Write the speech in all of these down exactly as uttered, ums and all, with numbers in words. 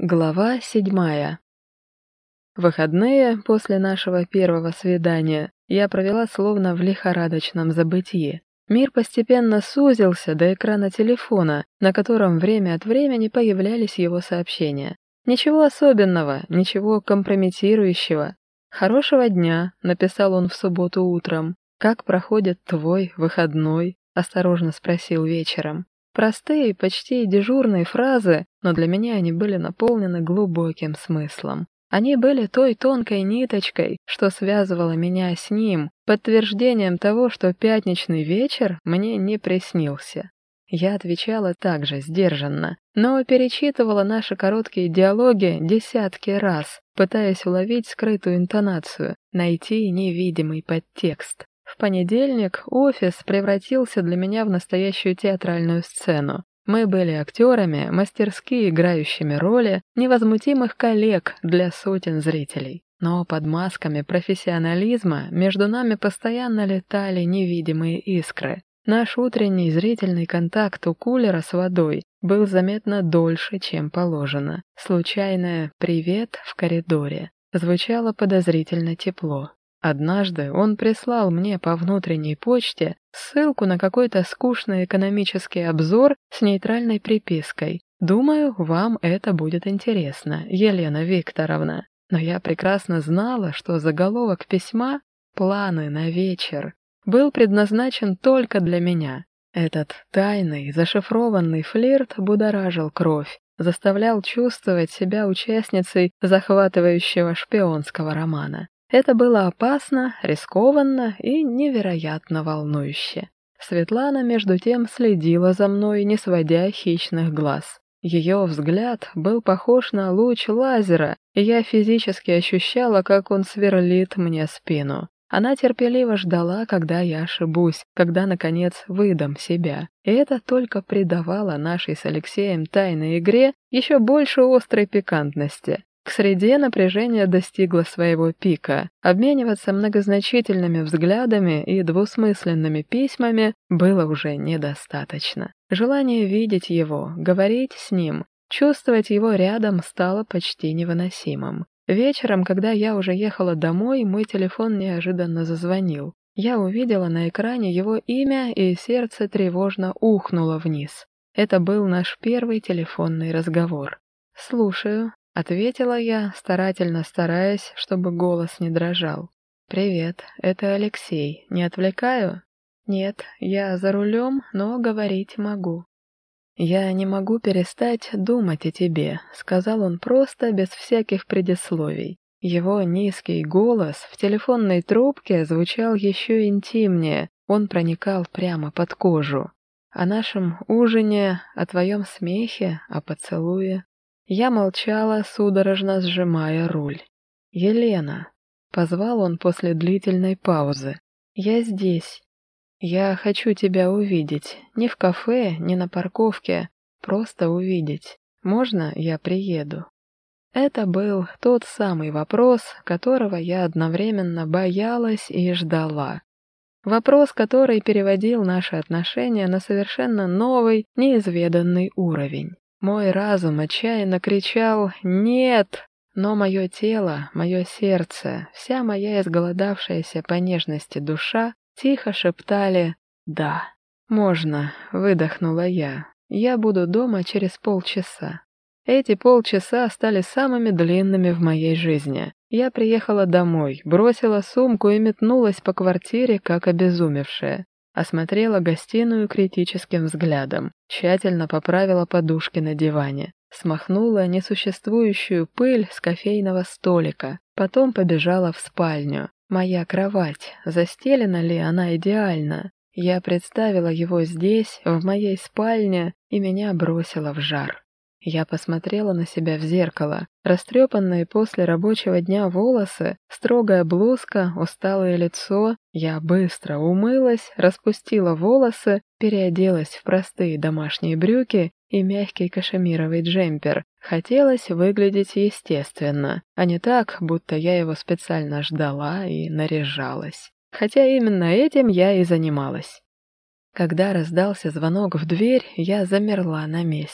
Глава седьмая. Выходные после нашего первого свидания я провела словно в лихорадочном забытьи. Мир постепенно сузился до экрана телефона, на котором время от времени появлялись его сообщения. Ничего особенного, ничего компрометирующего. «Хорошего дня», — написал он в субботу утром. «Как проходит твой выходной?» — осторожно спросил вечером. Простые, почти дежурные фразы, но для меня они были наполнены глубоким смыслом. Они были той тонкой ниточкой, что связывало меня с ним, подтверждением того, что пятничный вечер мне не приснился. Я отвечала также сдержанно, но перечитывала наши короткие диалоги десятки раз, пытаясь уловить скрытую интонацию, найти невидимый подтекст. В понедельник офис превратился для меня в настоящую театральную сцену. Мы были актерами, мастерски играющими роли невозмутимых коллег для сотен зрителей. Но под масками профессионализма между нами постоянно летали невидимые искры. Наш утренний зрительный контакт у кулера с водой был заметно дольше, чем положено. Случайное «привет» в коридоре звучало подозрительно тепло. Однажды он прислал мне по внутренней почте ссылку на какой-то скучный экономический обзор с нейтральной припиской. «Думаю, вам это будет интересно, Елена Викторовна». Но я прекрасно знала, что заголовок письма «Планы на вечер» был предназначен только для меня. Этот тайный, зашифрованный флирт будоражил кровь, заставлял чувствовать себя участницей захватывающего шпионского романа. Это было опасно, рискованно и невероятно волнующе. Светлана, между тем, следила за мной, не сводя хищных глаз. Ее взгляд был похож на луч лазера, и я физически ощущала, как он сверлит мне спину. Она терпеливо ждала, когда я ошибусь, когда, наконец, выдам себя. И это только придавало нашей с Алексеем тайной игре еще больше острой пикантности. К среде напряжение достигло своего пика. Обмениваться многозначительными взглядами и двусмысленными письмами было уже недостаточно. Желание видеть его, говорить с ним, чувствовать его рядом стало почти невыносимым. Вечером, когда я уже ехала домой, мой телефон неожиданно зазвонил. Я увидела на экране его имя, и сердце тревожно ухнуло вниз. Это был наш первый телефонный разговор. «Слушаю», — ответила я, старательно стараясь, чтобы голос не дрожал. «Привет, это Алексей. Не отвлекаю?» «Нет, я за рулем, но говорить могу». «Я не могу перестать думать о тебе», — сказал он просто, без всяких предисловий. Его низкий голос в телефонной трубке звучал еще интимнее, он проникал прямо под кожу. «О нашем ужине, о твоем смехе, о поцелуе». Я молчала, судорожно сжимая руль. «Елена», — позвал он после длительной паузы, — «я здесь. Я хочу тебя увидеть. Ни в кафе, ни на парковке. Просто увидеть. Можно я приеду?» Это был тот самый вопрос, которого я одновременно боялась и ждала. Вопрос, который переводил наши отношения на совершенно новый, неизведанный уровень. Мой разум отчаянно кричал «нет!», но мое тело, мое сердце, вся моя изголодавшаяся по нежности душа тихо шептали «да». «Можно», — выдохнула я, — «я буду дома через полчаса». Эти полчаса стали самыми длинными в моей жизни. Я приехала домой, бросила сумку и метнулась по квартире, как обезумевшая. Осмотрела гостиную критическим взглядом, тщательно поправила подушки на диване, смахнула несуществующую пыль с кофейного столика, потом побежала в спальню. Моя кровать, застелена ли она идеально? Я представила его здесь, в моей спальне, и меня бросило в жар. Я посмотрела на себя в зеркало. Растрепанные после рабочего дня волосы, строгая блузка, усталое лицо. Я быстро умылась, распустила волосы, переоделась в простые домашние брюки и мягкий кашемировый джемпер. Хотелось выглядеть естественно, а не так, будто я его специально ждала и наряжалась. Хотя именно этим я и занималась. Когда раздался звонок в дверь, я замерла на месте.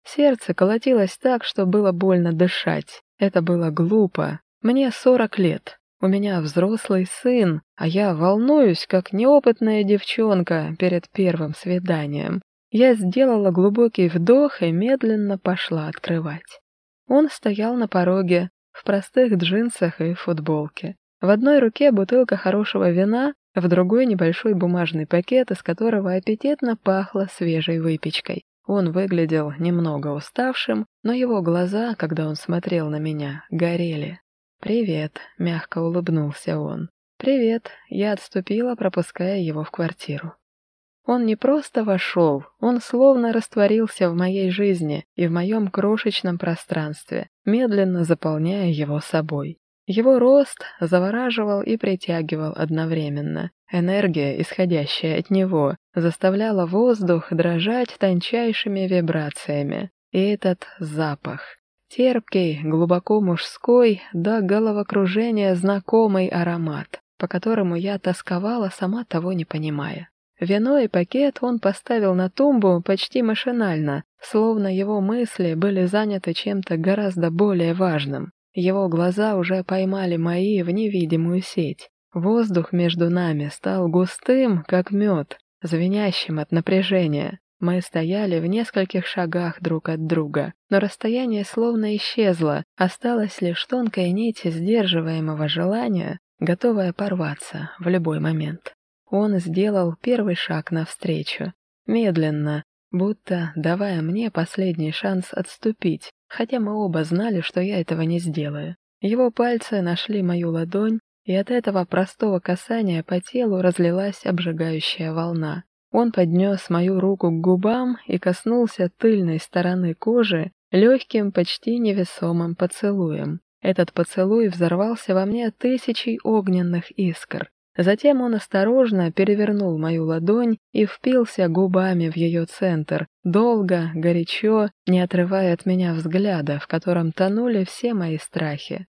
Сердце колотилось так, что было больно дышать. Это было глупо. Мне сорок лет. У меня взрослый сын, а я волнуюсь, как неопытная девчонка перед первым свиданием. Я сделала глубокий вдох и медленно пошла открывать. Он стоял на пороге, в простых джинсах и футболке. В одной руке бутылка хорошего вина, в другой небольшой бумажный пакет, из которого аппетитно пахло свежей выпечкой. Он выглядел немного уставшим, но его глаза, когда он смотрел на меня, горели. «Привет», — мягко улыбнулся он. «Привет», — я отступила, пропуская его в квартиру. Он не просто вошел, он словно растворился в моей жизни и в моем крошечном пространстве, медленно заполняя его собой. Его рост завораживал и притягивал одновременно. Энергия, исходящая от него, заставляла воздух дрожать тончайшими вибрациями. И этот запах. Терпкий, глубоко мужской, до головокружения знакомый аромат, по которому я тосковала, сама того не понимая. Вино и пакет он поставил на тумбу почти машинально, словно его мысли были заняты чем-то гораздо более важным. Его глаза уже поймали мои в невидимую сеть. Воздух между нами стал густым, как мед, звенящим от напряжения. Мы стояли в нескольких шагах друг от друга, но расстояние словно исчезло, осталась лишь тонкая нить сдерживаемого желания, готовая порваться в любой момент. Он сделал первый шаг навстречу, медленно, будто давая мне последний шанс отступить, хотя мы оба знали, что я этого не сделаю. Его пальцы нашли мою ладонь, и от этого простого касания по телу разлилась обжигающая волна. Он поднес мою руку к губам и коснулся тыльной стороны кожи легким, почти невесомым поцелуем. Этот поцелуй взорвался во мне тысячей огненных искр. Затем он осторожно перевернул мою ладонь и впился губами в ее центр, долго, горячо, не отрывая от меня взгляда, в котором тонули все мои страхи.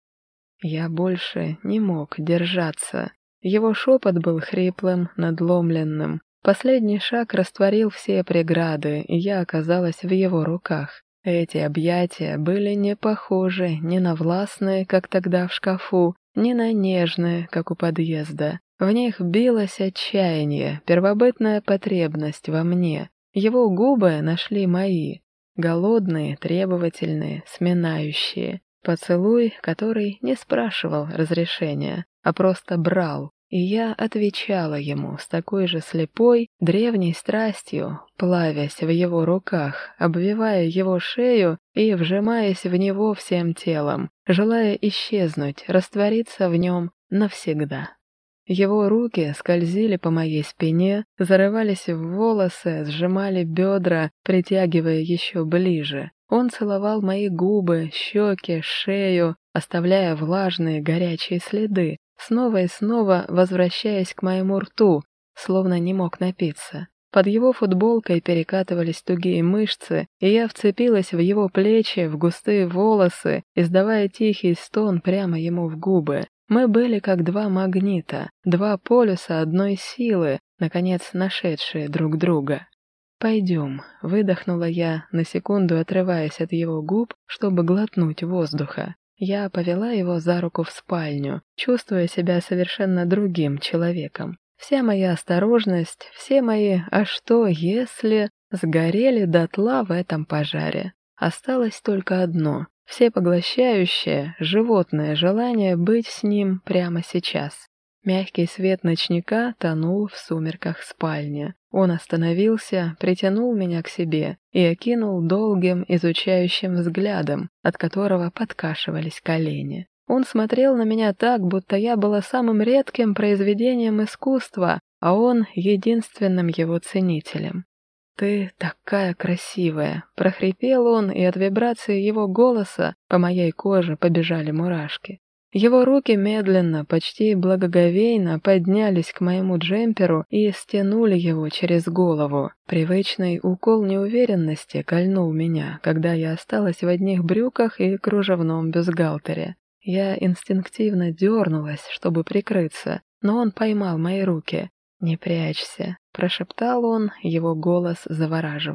Я больше не мог держаться. Его шепот был хриплым, надломленным. Последний шаг растворил все преграды, и я оказалась в его руках. Эти объятия были не похожи ни на властные, как тогда в шкафу, ни на нежные, как у подъезда. В них билось отчаяние, первобытная потребность во мне. Его губы нашли мои, голодные, требовательные, сминающие. Поцелуй, который не спрашивал разрешения, а просто брал. И я отвечала ему с такой же слепой, древней страстью, плавясь в его руках, обвивая его шею и вжимаясь в него всем телом, желая исчезнуть, раствориться в нем навсегда. Его руки скользили по моей спине, зарывались в волосы, сжимали бедра, притягивая еще ближе. Он целовал мои губы, щеки, шею, оставляя влажные горячие следы, снова и снова возвращаясь к моему рту, словно не мог напиться. Под его футболкой перекатывались тугие мышцы, и я вцепилась в его плечи, в густые волосы, издавая тихий стон прямо ему в губы. Мы были как два магнита, два полюса одной силы, наконец нашедшие друг друга. «Пойдем», — выдохнула я, на секунду отрываясь от его губ, чтобы глотнуть воздуха. Я повела его за руку в спальню, чувствуя себя совершенно другим человеком. Вся моя осторожность, все мои «а что, если» сгорели дотла в этом пожаре. Осталось только одно — всепоглощающее, животное желание быть с ним прямо сейчас. Мягкий свет ночника тонул в сумерках спальни. Он остановился, притянул меня к себе и окинул долгим, изучающим взглядом, от которого подкашивались колени. Он смотрел на меня так, будто я была самым редким произведением искусства, а он — единственным его ценителем. «Ты такая красивая!» — прохрипел он, и от вибрации его голоса по моей коже побежали мурашки. Его руки медленно, почти благоговейно поднялись к моему джемперу и стянули его через голову. Привычный укол неуверенности кольнул меня, когда я осталась в одних брюках и кружевном бюстгальтере. Я инстинктивно дернулась, чтобы прикрыться, но он поймал мои руки. «Не прячься», — прошептал он, его голос завораживал.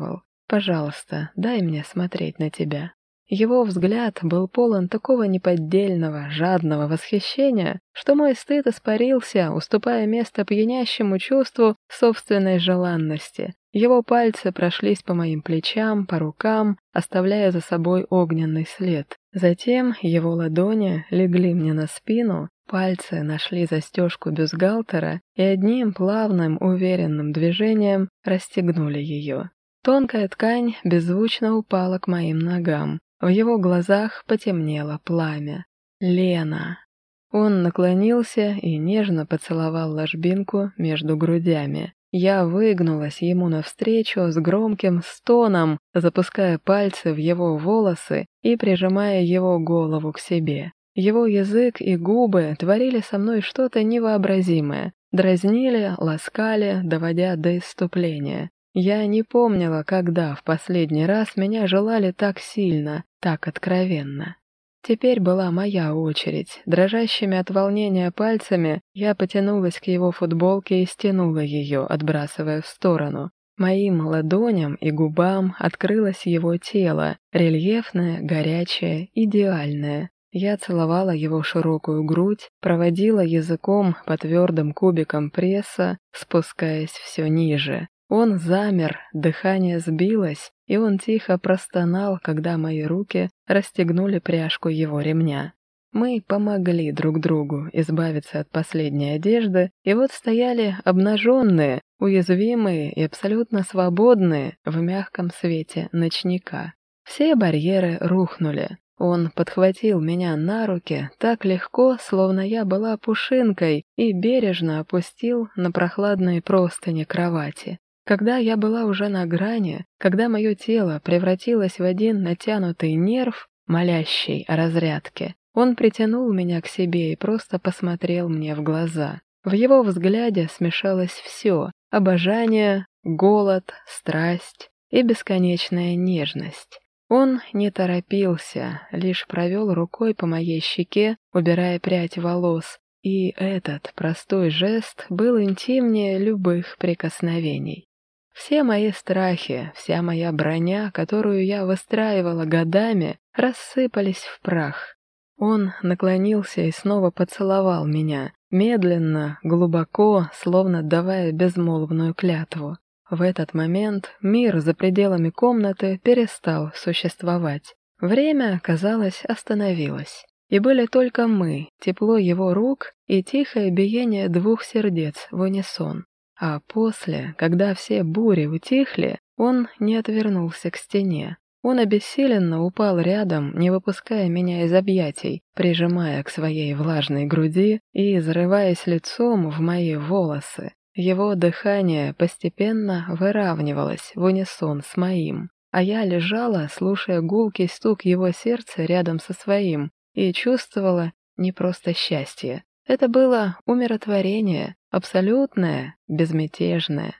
Пожалуйста, дай мне смотреть на тебя». Его взгляд был полон такого неподдельного, жадного восхищения, что мой стыд испарился, уступая место пьянящему чувству собственной желанности. Его пальцы прошлись по моим плечам, по рукам, оставляя за собой огненный след. Затем его ладони легли мне на спину, пальцы нашли застежку бюстгальтера и одним плавным, уверенным движением расстегнули ее. Тонкая ткань беззвучно упала к моим ногам. В его глазах потемнело пламя. «Лена!» Он наклонился и нежно поцеловал ложбинку между грудями. Я выгнулась ему навстречу с громким стоном, запуская пальцы в его волосы и прижимая его голову к себе. Его язык и губы творили со мной что-то невообразимое, дразнили, ласкали, доводя до исступления. Я не помнила, когда в последний раз меня желали так сильно, так откровенно. Теперь была моя очередь. Дрожащими от волнения пальцами я потянулась к его футболке и стянула ее, отбрасывая в сторону. Моим ладоням и губам открылось его тело, рельефное, горячее, идеальное. Я целовала его широкую грудь, проводила языком по твердым кубикам пресса, спускаясь все ниже. Он замер, дыхание сбилось, и он тихо простонал, когда мои руки расстегнули пряжку его ремня. Мы помогли друг другу избавиться от последней одежды, и вот стояли обнаженные, уязвимые и абсолютно свободные в мягком свете ночника. Все барьеры рухнули. Он подхватил меня на руки так легко, словно я была пушинкой, и бережно опустил на прохладные простыни кровати. Когда я была уже на грани, когда мое тело превратилось в один натянутый нерв, молящий о разрядке, он притянул меня к себе и просто посмотрел мне в глаза. В его взгляде смешалось все — обожание, голод, страсть и бесконечная нежность. Он не торопился, лишь провел рукой по моей щеке, убирая прядь волос, и этот простой жест был интимнее любых прикосновений. Все мои страхи, вся моя броня, которую я выстраивала годами, рассыпались в прах. Он наклонился и снова поцеловал меня, медленно, глубоко, словно давая безмолвную клятву. В этот момент мир за пределами комнаты перестал существовать. Время, казалось, остановилось. И были только мы, тепло его рук и тихое биение двух сердец в унисон. А после, когда все бури утихли, он не отвернулся к стене. Он обессиленно упал рядом, не выпуская меня из объятий, прижимая к своей влажной груди и зарываясь лицом в мои волосы. Его дыхание постепенно выравнивалось в унисон с моим, а я лежала, слушая гулкий стук его сердца рядом со своим, и чувствовала не просто счастье. Это было умиротворение, абсолютное, безмятежное.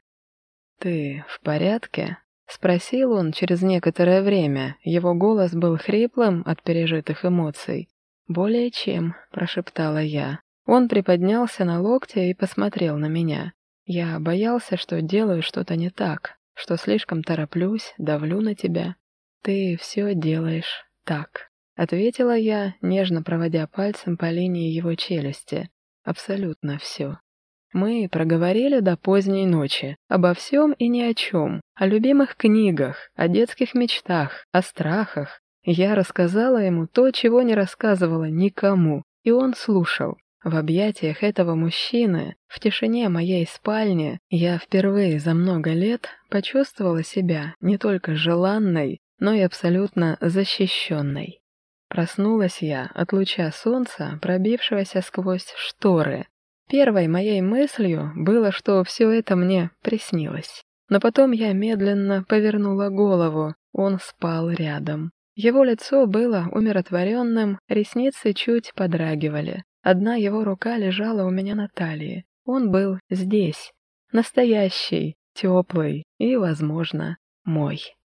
«Ты в порядке?» — спросил он через некоторое время. Его голос был хриплым от пережитых эмоций. «Более чем», — прошептала я. Он приподнялся на локте и посмотрел на меня. Я боялся, что делаю что-то не так, что слишком тороплюсь, давлю на тебя. «Ты все делаешь так», — ответила я, нежно проводя пальцем по линии его челюсти. «Абсолютно все». Мы проговорили до поздней ночи, обо всем и ни о чем, о любимых книгах, о детских мечтах, о страхах. Я рассказала ему то, чего не рассказывала никому, и он слушал. В объятиях этого мужчины, в тишине моей спальни, я впервые за много лет почувствовала себя не только желанной, но и абсолютно защищенной. Проснулась я от луча солнца, пробившегося сквозь шторы. Первой моей мыслью было, что все это мне приснилось. Но потом я медленно повернула голову, он спал рядом. Его лицо было умиротворенным, ресницы чуть подрагивали. Одна его рука лежала у меня на талии. Он был здесь, настоящий, теплый и, возможно, мой.